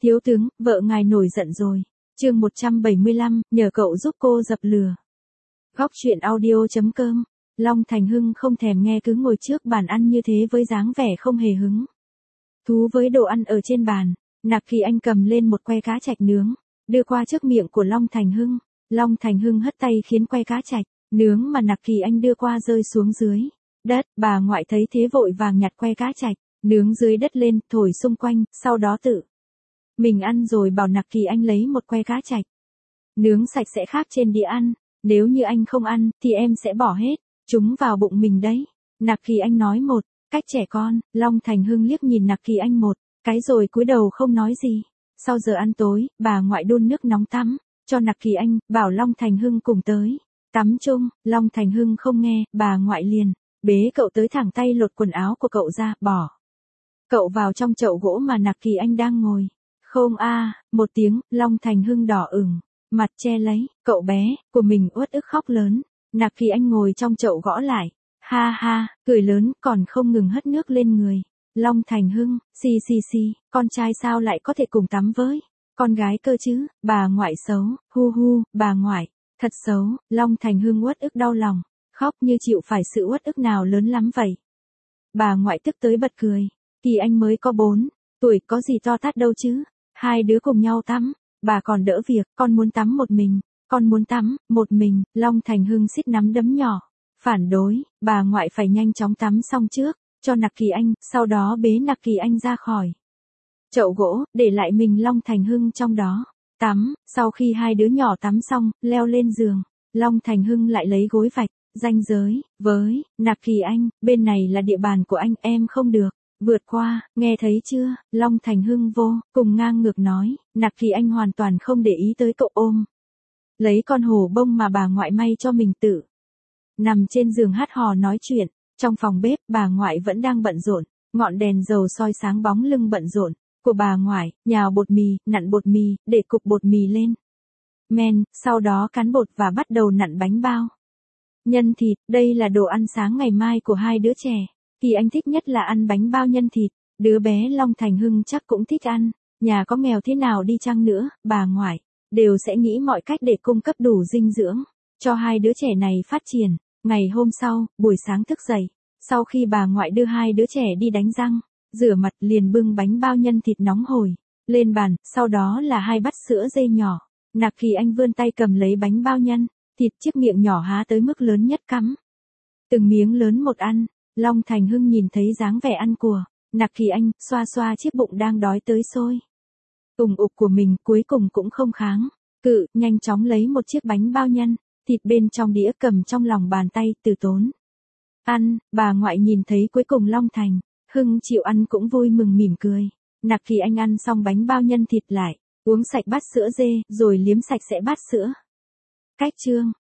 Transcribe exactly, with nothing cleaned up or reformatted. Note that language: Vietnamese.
Thiếu tướng, vợ ngài nổi giận rồi. Chương một trăm bảy mươi lăm, nhờ cậu giúp cô dập lửa. Góc truyện audio chấm com. Long Thành Hưng không thèm nghe, cứ ngồi trước bàn ăn như thế với dáng vẻ không hề hứng thú với đồ ăn ở trên bàn. Nặc Kỳ Anh cầm lên một que cá trạch nướng, đưa qua trước miệng của Long Thành Hưng. Long Thành Hưng hất tay khiến que cá trạch nướng mà Nặc Kỳ Anh đưa qua rơi xuống dưới đất. Bà ngoại thấy thế vội vàng nhặt que cá trạch nướng dưới đất lên, thổi xung quanh, sau đó tự mình ăn rồi bảo Nặc Kỳ Anh lấy một que cá trạch nướng sạch sẽ khác trên đĩa ăn. Nếu như anh không ăn, thì em sẽ bỏ hết chúng vào bụng mình đấy. Nặc Kỳ Anh nói một cách trẻ con. Long Thành Hưng liếc nhìn Nặc Kỳ Anh một cái rồi cúi đầu không nói gì. Sau giờ ăn tối, bà ngoại đun nước nóng tắm cho Nặc Kỳ Anh, bảo Long Thành Hưng cùng tới tắm chung. Long Thành Hưng không nghe, bà ngoại liền bế cậu tới, thẳng tay lột quần áo của cậu ra, bỏ cậu vào trong chậu gỗ mà Nặc Kỳ Anh đang ngồi. Không a, một tiếng, Long Thành Hưng đỏ ửng mặt che lấy cậu bé của mình, uất ức khóc lớn. Nặc Kỳ Anh ngồi trong chậu gõ lại, ha ha, cười lớn, còn không ngừng hất nước lên người Long Thành Hưng. Xì xì xì, con trai sao lại có thể cùng tắm với con gái cơ chứ? Bà ngoại xấu, hu hu, bà ngoại thật xấu. Long Thành Hưng uất ức đau lòng, khóc như chịu phải sự uất ức nào lớn lắm vậy. Bà ngoại tức tới bật cười. Kỳ Anh mới có bốn tuổi, có gì to tát đâu chứ. Hai đứa cùng nhau tắm, bà còn đỡ việc. Con muốn tắm một mình, con muốn tắm một mình. Long Thành Hưng siết nắm đấm nhỏ, phản đối. Bà ngoại phải nhanh chóng tắm xong trước cho Nặc Kỳ Anh, sau đó bế Nặc Kỳ Anh ra khỏi chậu gỗ, để lại mình Long Thành Hưng trong đó tắm. Sau khi hai đứa nhỏ tắm xong, leo lên giường, Long Thành Hưng lại lấy gối vạch ranh giới với Nặc Kỳ Anh, bên này là địa bàn của anh, em không được vượt qua, nghe thấy chưa? Long Thành Hưng vô cùng ngang ngược nói. Nặc Kỳ Anh hoàn toàn không để ý tới cậu, ôm lấy con hổ bông mà bà ngoại may cho mình, tự nằm trên giường hát hò nói chuyện. Trong phòng bếp, bà ngoại vẫn đang bận rộn, ngọn đèn dầu soi sáng bóng lưng bận rộn của bà ngoại, nhào bột mì, nặn bột mì, để cục bột mì lên men, sau đó cán bột và bắt đầu nặn bánh bao nhân thịt. Đây là đồ ăn sáng ngày mai của hai đứa trẻ. Kỳ Anh thích nhất là ăn bánh bao nhân thịt, đứa bé Long Thành Hưng chắc cũng thích ăn. Nhà có nghèo thế nào đi chăng nữa, bà ngoại đều sẽ nghĩ mọi cách để cung cấp đủ dinh dưỡng cho hai đứa trẻ này phát triển. Ngày hôm sau, buổi sáng thức dậy, sau khi bà ngoại đưa hai đứa trẻ đi đánh răng, rửa mặt, liền bưng bánh bao nhân thịt nóng hổi lên bàn, sau đó là hai bát sữa dê nhỏ. Nặc Kỳ Anh vươn tay cầm lấy bánh bao nhân thịt, chiếc miệng nhỏ há tới mức lớn nhất, cắm từng miếng lớn một ăn. Long Thành Hưng nhìn thấy dáng vẻ ăn của Nặc Kỳ Anh, xoa xoa chiếc bụng đang đói tới sôi ùng ục của mình, cuối cùng cũng không kháng cự, nhanh chóng lấy một chiếc bánh bao nhân thịt bên trong đĩa, cầm trong lòng bàn tay, từ tốn ăn. Bà ngoại nhìn thấy cuối cùng Long Thành Hưng chịu ăn cũng vui mừng mỉm cười. Nặc Kỳ Anh ăn xong bánh bao nhân thịt lại uống sạch bát sữa dê, rồi liếm sạch sẽ bát sữa. Cách chương